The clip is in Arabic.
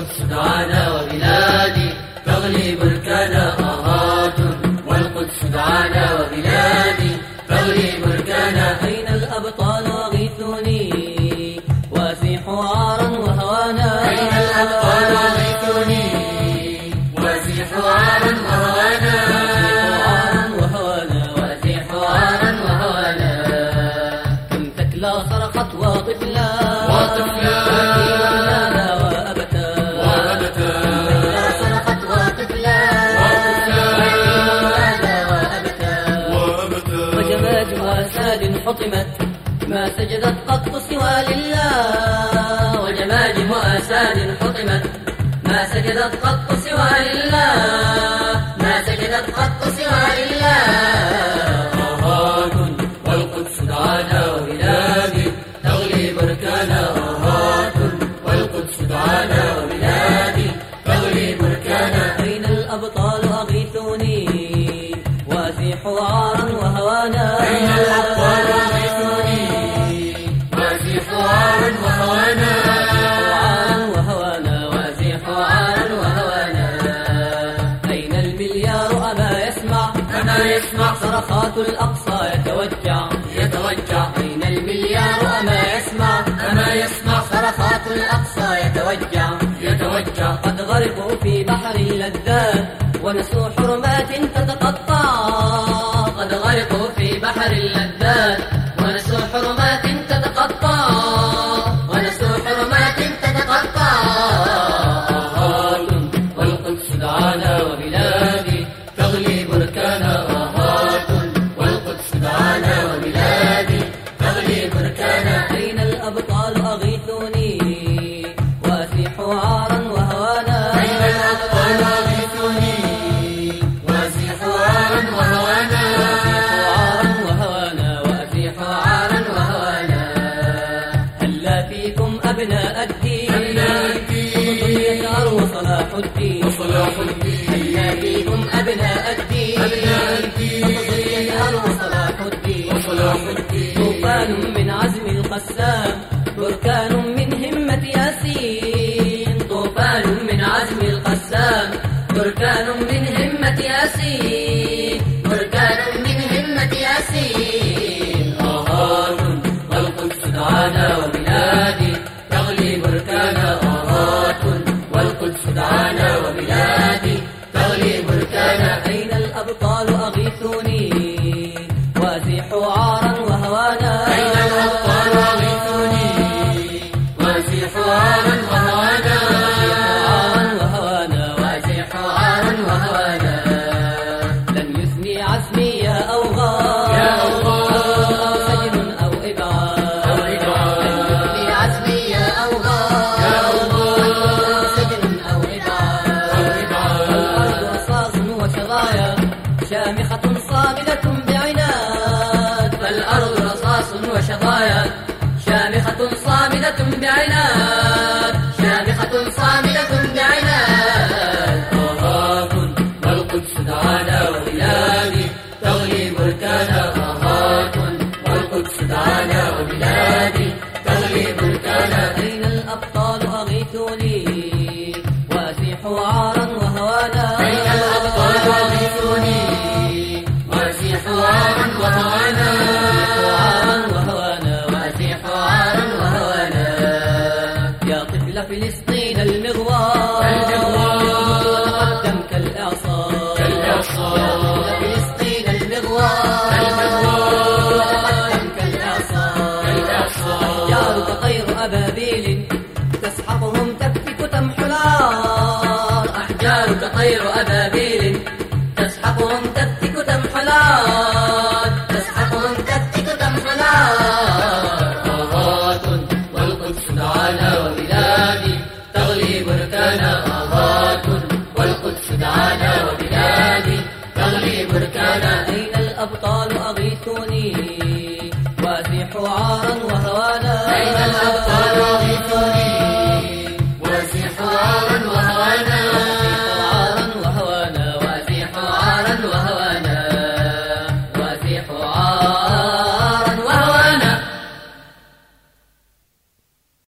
والقدس دعانا وبلادي تغلي بركانا آهات، والقدس دعانا وبلادي تغلي بركانا. أين الأبطال أغيثوني وازيحوا عارا وهوانا. أين الأبطال أغيثوني وازيحوا عارا وهوانا. وازيحوا عارا وهوانا. كم ثكلى صرخت وطفلا حطمت ما سجدت قط سوى لله. وجماجم أساد حطمت ما سجدت قط سوى لله. ما سجدت قط سوى لله. آهات والقدس دعانا وبلادي تغلي بركانا. آهات والقدس دعانا وبلادي تغلي بركانا. أين الأبطال أغيثوني وازيحوا عارا وهوانا. أين الأبطال أغيثوني وازيحوا عارا وهوانا. وازيحوا عارا وهوانا. أين المليار أما يسمع صرخات الأقصى يتوجع. أين المليار أما يسمع صرخات الأقصى يتوجع. قد غرقوا في بحر اللذات ونسوا حرمات تتقطع. قد غرقوا في بحر اللذات ونسوا حرمات تتقطع. آهات والقدس دعانا وبلادي تغلي بركانا. آهات والقدس دعانا وبلادي تغلي بركانا. أين الأبطال أغيثوني وازيحوا عارا وهوانا. أين الأبطال أغيثوني وازيحوا عارا وهوانا. وازيحوا عارا وهوانا. هلا فيكم أبناء الدين وصلاح الدين. هلا فيكم أبناء الدين وصلاح الدين. طوفان من عزم القسام بركان من همة ياسين. طوفان من عزم القسام بركان من همة ياسين. آهات والقدس دعانا وبلادي تغلي بركانا. آهات والقدس دعانا وبلادي تغلي بركانا. أين الأبطال أغيثوني وازيحوا عارا وهوانا. أين الأبطال أغيثوني وازيحوا عارا وهوانا. وازيحوا عارا وهوانا. لن يثني عزمي يا أوغاد أو سجن أو إبعاد. لن يثني عزمي يا أوغاد أو سجن أو إبعاد. الأرض رصاص وشظايا شامخة صامدة بعناد. فالأرض رصاص وشظايا شامخة صامدة بعناد. آهات والقدس دعانا وبلادي تغلي بركانا. آهات والقدس دعانا وبلادي تغلي بركانا. أين الأبطال أغيثوني وازيحوا عارا وهوانا. أين الأبطال أغيثوني وازيحوا عارا وهوانا. وازيحوا عارا وهوانا. يا طفل فلسطين المغوار تقدم كالإعصار. يا طفل فلسطين المغوار تقدم كالإعصار. جارك طير أبابيل تسحقهم تكفك تمحو العار. أحجارك طير أبابيل تسحقهم تكفك تمحو العار. آهات والقدس دعانا وبلادي تغلي بركانا. آهات والقدس دعانا وبلادي تغلي بركانا. أين الأبطال أغيثوني وازيحوا عارا وهوانا. أين الأبطال